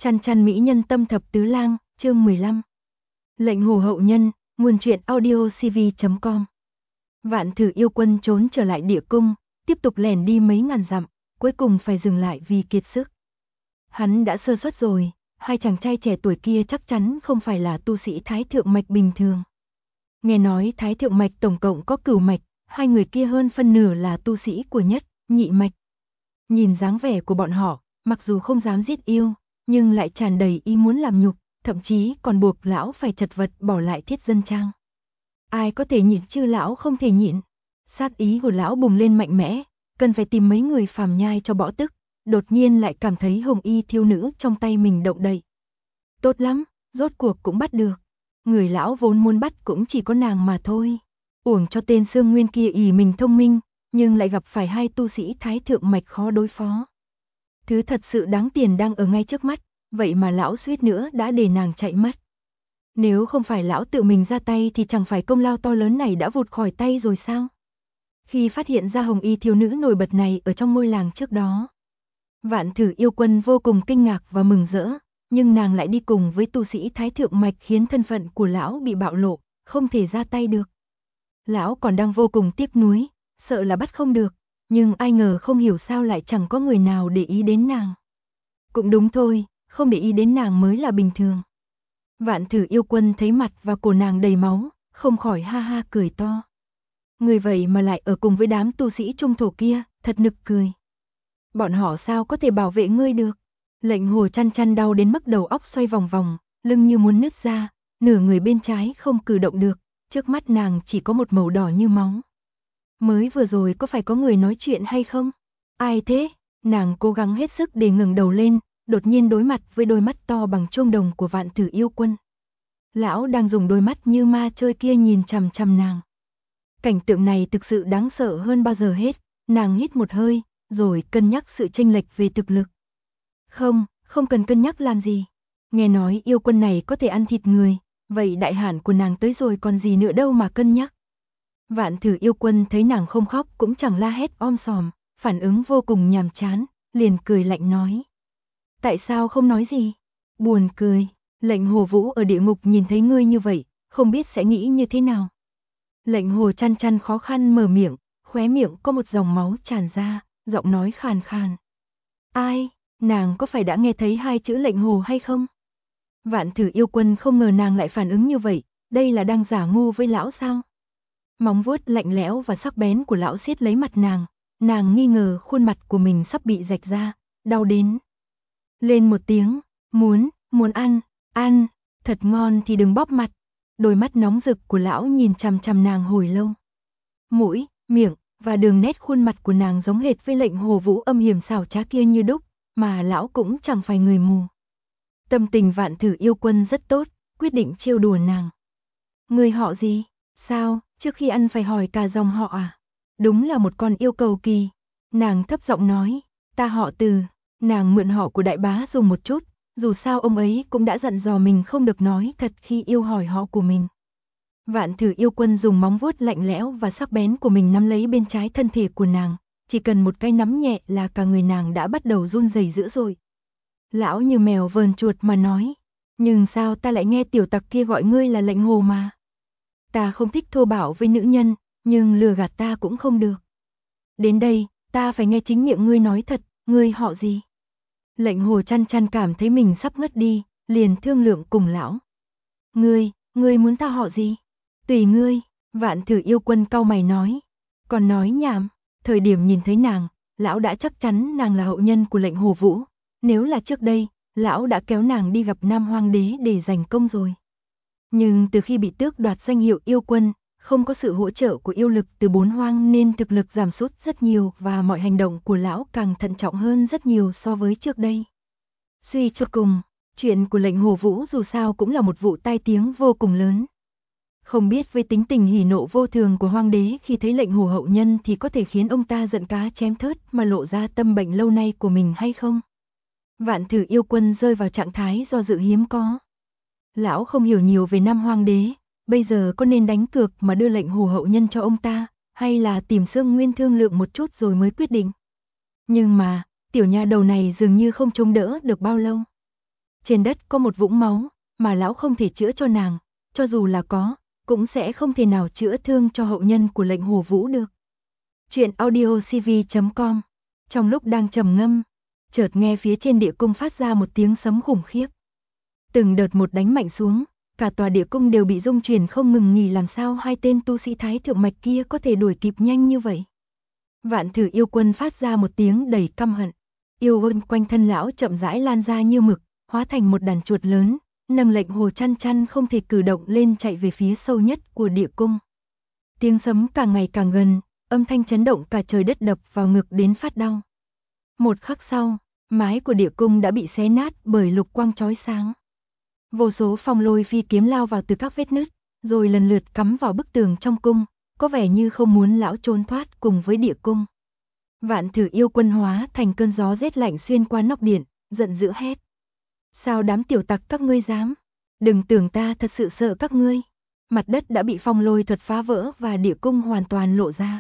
Chăn chăn mỹ nhân tâm thập tứ lang, chương 15. Lệnh hồ hậu nhân, nguồn truyện audio cv.com. Vạn thử yêu quân trốn trở lại địa cung, tiếp tục lẻn đi mấy ngàn dặm, cuối cùng phải dừng lại vì kiệt sức. Hắn đã sơ suất rồi, hai chàng trai trẻ tuổi kia chắc chắn không phải là tu sĩ Thái Thượng Mạch bình thường. Nghe nói Thái Thượng Mạch tổng cộng có cửu mạch, hai người kia hơn phân nửa là tu sĩ của nhất, nhị mạch. Nhìn dáng vẻ của bọn họ, mặc dù không dám giết yêu, nhưng lại tràn đầy ý muốn làm nhục, thậm chí còn buộc lão phải chật vật bỏ lại Thiết Dân Trang. Ai có thể nhịn chứ lão không thể nhịn. Sát ý của lão bùng lên mạnh mẽ, cần phải tìm mấy người phàm nhai cho bỏ tức, đột nhiên lại cảm thấy hồng y thiêu nữ trong tay mình động đậy. Tốt lắm, rốt cuộc cũng bắt được. Người lão vốn muốn bắt cũng chỉ có nàng mà thôi. Uổng cho tên Sương Nguyên kia ỷ mình thông minh, nhưng lại gặp phải hai tu sĩ Thái Thượng Mạch khó đối phó. Thứ thật sự đáng tiền đang ở ngay trước mắt, vậy mà lão suýt nữa đã để nàng chạy mất. Nếu không phải lão tự mình ra tay thì chẳng phải công lao to lớn này đã vụt khỏi tay rồi sao? Khi phát hiện ra hồng y thiếu nữ nổi bật này ở trong ngôi làng trước đó, Vạn thử yêu quân vô cùng kinh ngạc và mừng rỡ, nhưng nàng lại đi cùng với tu sĩ Thái Thượng Mạch khiến thân phận của lão bị bạo lộ, không thể ra tay được. Lão còn đang vô cùng tiếc nuối, sợ là bắt không được, nhưng ai ngờ không hiểu sao lại chẳng có người nào để ý đến nàng. Cũng đúng thôi, không để ý đến nàng mới là bình thường. Vạn thử yêu quân thấy mặt và cổ nàng đầy máu, không khỏi ha ha cười to. Người vậy mà lại ở cùng với đám tu sĩ trung thổ kia, thật nực cười. Bọn họ sao có thể bảo vệ ngươi được? Lệnh hồ chăn chăn đau đến mức đầu óc xoay vòng vòng, lưng như muốn nứt ra, nửa người bên trái không cử động được, trước mắt nàng chỉ có một màu đỏ như máu. Mới vừa rồi có phải có người nói chuyện hay không? Ai thế? Nàng cố gắng hết sức để ngẩng đầu lên, đột nhiên đối mặt với đôi mắt to bằng chuông đồng của Vạn thử yêu quân. Lão đang dùng đôi mắt như ma chơi kia nhìn chằm chằm nàng. Cảnh tượng này thực sự đáng sợ hơn bao giờ hết, nàng hít một hơi, rồi cân nhắc sự chênh lệch về thực lực. Không cần cân nhắc làm gì. Nghe nói yêu quân này có thể ăn thịt người, vậy đại hạn của nàng tới rồi còn gì nữa đâu mà cân nhắc. Vạn thử yêu quân thấy nàng không khóc cũng chẳng la hét om sòm, phản ứng vô cùng nhàm chán, liền cười lạnh nói. Tại sao không nói gì? Buồn cười, lệnh hồ vũ ở địa ngục nhìn thấy ngươi như vậy, không biết sẽ nghĩ như thế nào. Lệnh hồ chăn chăn khó khăn mở miệng, khóe miệng có một dòng máu tràn ra, giọng nói khàn khàn. Ai, nàng có phải đã nghe thấy hai chữ lệnh hồ hay không? Vạn thử yêu quân không ngờ nàng lại phản ứng như vậy, đây là đang giả ngu với lão sao? Móng vuốt lạnh lẽo và sắc bén của lão siết lấy mặt nàng nghi ngờ khuôn mặt của mình sắp bị rạch ra, đau đến. Lên một tiếng, muốn ăn, thật ngon thì đừng bóp mặt. Đôi mắt nóng rực của lão nhìn chằm chằm nàng hồi lâu. Mũi, miệng và đường nét khuôn mặt của nàng giống hệt với lệnh hồ vũ âm hiểm xảo trá kia như đúc, mà lão cũng chẳng phải người mù. Tâm tình Vạn thử yêu quân rất tốt, quyết định trêu đùa nàng. Người họ gì? Sao, trước khi ăn phải hỏi cả dòng họ à? Đúng là một con yêu cầu kỳ. Nàng thấp giọng nói, ta họ Từ. Nàng mượn họ của đại bá dùng một chút, dù sao ông ấy cũng đã dặn dò mình không được nói thật khi yêu hỏi họ của mình. Vạn thử yêu quân dùng móng vuốt lạnh lẽo và sắc bén của mình nắm lấy bên trái thân thể của nàng, chỉ cần một cái nắm nhẹ là cả người nàng đã bắt đầu run rẩy dữ dội. Lão như mèo vờn chuột mà nói, nhưng sao ta lại nghe tiểu tặc kia gọi ngươi là lệnh hồ mà? Ta không thích thô bạo với nữ nhân, nhưng lừa gạt ta cũng không được. Đến đây, ta phải nghe chính miệng ngươi nói thật, ngươi họ gì? Lệnh hồ chăn chăn cảm thấy mình sắp ngất đi, liền thương lượng cùng lão. Ngươi muốn ta họ gì? Tùy ngươi, Vạn thử yêu quân cau mày nói. Còn nói nhảm, thời điểm nhìn thấy nàng, lão đã chắc chắn nàng là hậu nhân của lệnh hồ vũ. Nếu là trước đây, lão đã kéo nàng đi gặp Nam Hoang Đế để giành công rồi. Nhưng từ khi bị tước đoạt danh hiệu yêu quân, không có sự hỗ trợ của yêu lực từ bốn hoang nên thực lực giảm sút rất nhiều và mọi hành động của lão càng thận trọng hơn rất nhiều so với trước đây. Suy cho cùng, chuyện của lệnh hồ vũ dù sao cũng là một vụ tai tiếng vô cùng lớn. Không biết với tính tình hỉ nộ vô thường của Hoang Đế khi thấy lệnh hồ hậu nhân thì có thể khiến ông ta giận cá chém thớt mà lộ ra tâm bệnh lâu nay của mình hay không? Vạn thử yêu quân rơi vào trạng thái do dự hiếm có. Lão không hiểu nhiều về Nam Hoang Đế, bây giờ có nên đánh cược mà đưa lệnh hồ hậu nhân cho ông ta, hay là tìm Sương Nguyên thương lượng một chút rồi mới quyết định. Nhưng mà, tiểu nha đầu này dường như không chống đỡ được bao lâu. Trên đất có một vũng máu, mà lão không thể chữa cho nàng, cho dù là có, cũng sẽ không thể nào chữa thương cho hậu nhân của lệnh Hồ Vũ được. Chuyện audiocv.com. Trong lúc đang trầm ngâm, chợt nghe phía trên địa cung phát ra một tiếng sấm khủng khiếp. Từng đợt một đánh mạnh xuống, cả tòa địa cung đều bị rung chuyển không ngừng nghỉ, làm sao hai tên tu sĩ thái thượng mạch kia có thể đuổi kịp nhanh như vậy. Vạn Thử Yêu Quân phát ra một tiếng đầy căm hận. Yêu vân quanh thân lão chậm rãi lan ra như mực, hóa thành một đàn chuột lớn, nâng lệnh Hồ Chăn Chăn không thể cử động lên chạy về phía sâu nhất của địa cung. Tiếng sấm càng ngày càng gần, âm thanh chấn động cả trời đất, đập vào ngực đến phát đau. Một khắc sau, mái của địa cung đã bị xé nát bởi lục quang chói sáng. Vô số phong lôi phi kiếm lao vào từ các vết nứt, rồi lần lượt cắm vào bức tường trong cung, có vẻ như không muốn lão trốn thoát cùng với địa cung. Vạn Thử Yêu Quân hóa thành cơn gió rét lạnh xuyên qua nóc điện, giận dữ hét: sao đám tiểu tặc các ngươi dám? Đừng tưởng ta thật sự sợ các ngươi. Mặt đất đã bị phong lôi thuật phá vỡ và địa cung hoàn toàn lộ ra.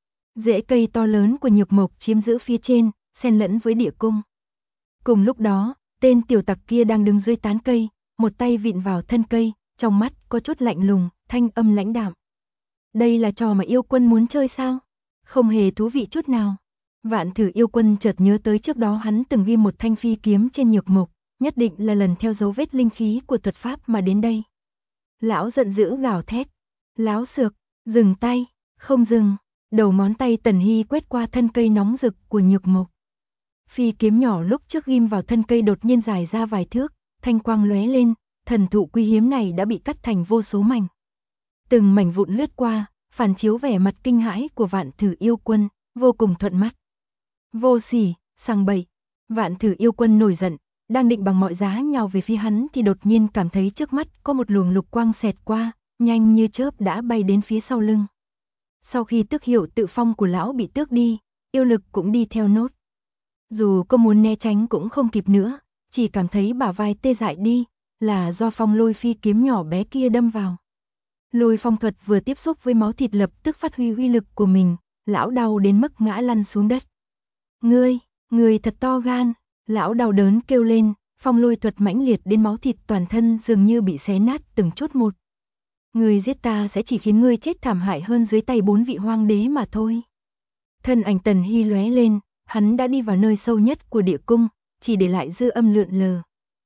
Rễ cây to lớn của nhược mộc chiếm giữ phía trên, xen lẫn với địa cung. Cùng lúc đó, tên tiểu tặc kia đang đứng dưới tán cây, một tay vịn vào thân cây, trong mắt có chút lạnh lùng, thanh âm lãnh đạm. Đây là trò mà yêu quân muốn chơi sao? Không hề thú vị chút nào. Vạn Thử Yêu Quân chợt nhớ tới trước đó hắn từng ghi một thanh phi kiếm trên nhược mộc, nhất định là lần theo dấu vết linh khí của thuật pháp mà đến đây. Lão giận dữ gào thét: láo xược, dừng tay! Không dừng. Đầu ngón tay Tần Hy quét qua thân cây nóng rực của nhược mộc. Phi kiếm nhỏ lúc trước ghim vào thân cây đột nhiên dài ra vài thước, thanh quang lóe lên, thần thụ quý hiếm này đã bị cắt thành vô số mảnh. Từng mảnh vụn lướt qua, phản chiếu vẻ mặt kinh hãi của Vạn Thử Yêu Quân, vô cùng thuận mắt. Vô sỉ, sang bậy! Vạn Thử Yêu Quân nổi giận, đang định bằng mọi giá nhào về phía hắn thì đột nhiên cảm thấy trước mắt có một luồng lục quang xẹt qua, nhanh như chớp đã bay đến phía sau lưng. Sau khi tước hiệu tự phong của lão bị tước đi, yêu lực cũng đi theo nốt. Dù có muốn né tránh cũng không kịp nữa, chỉ cảm thấy bả vai tê dại đi, là do phong lôi phi kiếm nhỏ bé kia đâm vào. Lôi phong thuật vừa tiếp xúc với máu thịt lập tức phát huy uy lực của mình, lão đau đến mức ngã lăn xuống đất. Ngươi thật to gan! Lão đau đớn kêu lên, phong lôi thuật mãnh liệt đến máu thịt toàn thân dường như bị xé nát từng chút một. Ngươi giết ta sẽ chỉ khiến ngươi chết thảm hại hơn dưới tay 4 vị hoang đế mà thôi. Thân ảnh Tần Hy lóe lên, hắn đã đi vào nơi sâu nhất của địa cung, chỉ để lại dư âm lượn lờ.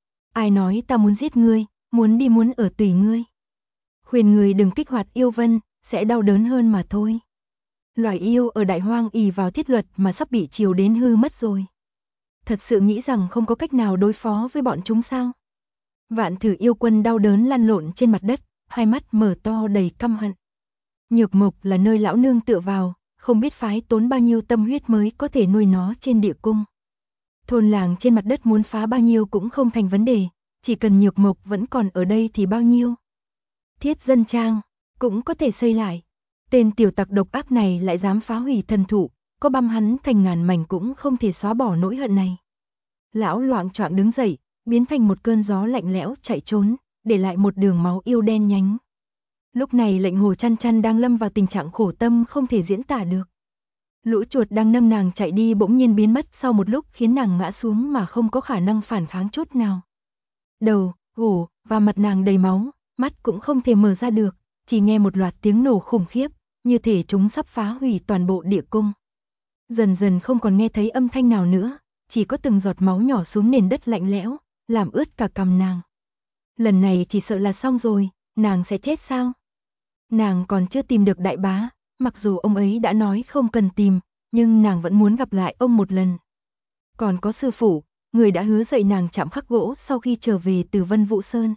Ai nói ta muốn giết ngươi, muốn đi muốn ở tùy ngươi. Khuyên ngươi đừng kích hoạt yêu vân, sẽ đau đớn hơn mà thôi. Loài yêu ở đại hoang ỷ vào thiết luật mà sắp bị chiều đến hư mất rồi. Thật sự nghĩ rằng không có cách nào đối phó với bọn chúng sao? Vạn Thử Yêu Quân đau đớn lăn lộn trên mặt đất, hai mắt mở to đầy căm hận. Nhược mộc là nơi lão nương tựa vào, không biết phái tốn bao nhiêu tâm huyết mới có thể nuôi nó trên địa cung. Thôn làng trên mặt đất muốn phá bao nhiêu cũng không thành vấn đề, chỉ cần nhược mộc vẫn còn ở đây thì bao nhiêu. Thiết Dân Trang cũng có thể xây lại. Tên tiểu tặc độc ác này lại dám phá hủy thần thụ, có băm hắn thành ngàn mảnh cũng không thể xóa bỏ nỗi hận này. Lão loạng choạng đứng dậy, biến thành một cơn gió lạnh lẽo chạy trốn, để lại một đường máu yêu đen nhánh. Lúc này lệnh Hồ Chăn Chăn đang lâm vào tình trạng khổ tâm không thể diễn tả được. Lũ chuột đang nâng nàng chạy đi bỗng nhiên biến mất sau một lúc, khiến nàng ngã xuống mà không có khả năng phản kháng chút nào. Đầu, cổ và mặt nàng đầy máu, mắt cũng không thể mở ra được, chỉ nghe một loạt tiếng nổ khủng khiếp, như thể chúng sắp phá hủy toàn bộ địa cung. Dần dần không còn nghe thấy âm thanh nào nữa, chỉ có từng giọt máu nhỏ xuống nền đất lạnh lẽo, làm ướt cả cằm nàng. Lần này chỉ sợ là xong rồi, nàng sẽ chết sao? Nàng còn chưa tìm được đại bá, mặc dù ông ấy đã nói không cần tìm, nhưng nàng vẫn muốn gặp lại ông một lần. Còn có sư phụ, người đã hứa dạy nàng chạm khắc gỗ sau khi trở về từ Vân Vũ Sơn.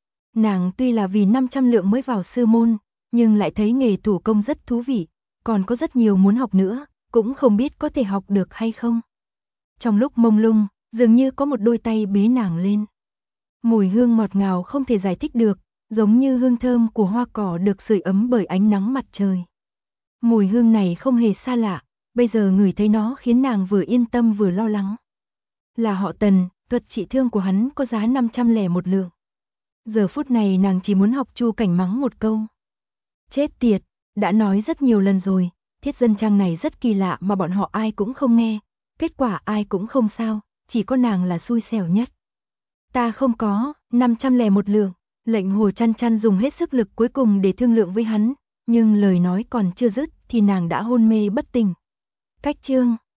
Nàng tuy là vì 500 lượng mới vào sư môn, nhưng lại thấy nghề thủ công rất thú vị, còn có rất nhiều muốn học nữa, cũng không biết có thể học được hay không. Trong lúc mông lung, dường như có một đôi tay bế nàng lên. Mùi hương ngọt ngào không thể giải thích được, giống như hương thơm của hoa cỏ được sưởi ấm bởi ánh nắng mặt trời. Mùi hương này không hề xa lạ, bây giờ ngửi thấy nó khiến nàng vừa yên tâm vừa lo lắng. Là họ Tần, thuật trị thương của hắn có giá 501 lượng. Giờ phút này nàng chỉ muốn học Chu Cảnh mắng một câu. Chết tiệt, đã nói rất nhiều lần rồi, Thiết Dân Trang này rất kỳ lạ mà bọn họ ai cũng không nghe, kết quả ai cũng không sao, chỉ có nàng là xui xẻo nhất. Ta không có, 501 lượng. Lệnh Hồ Chăn Chăn dùng hết sức lực cuối cùng để thương lượng với hắn, nhưng lời nói còn chưa dứt thì nàng đã hôn mê bất tỉnh. Cách chương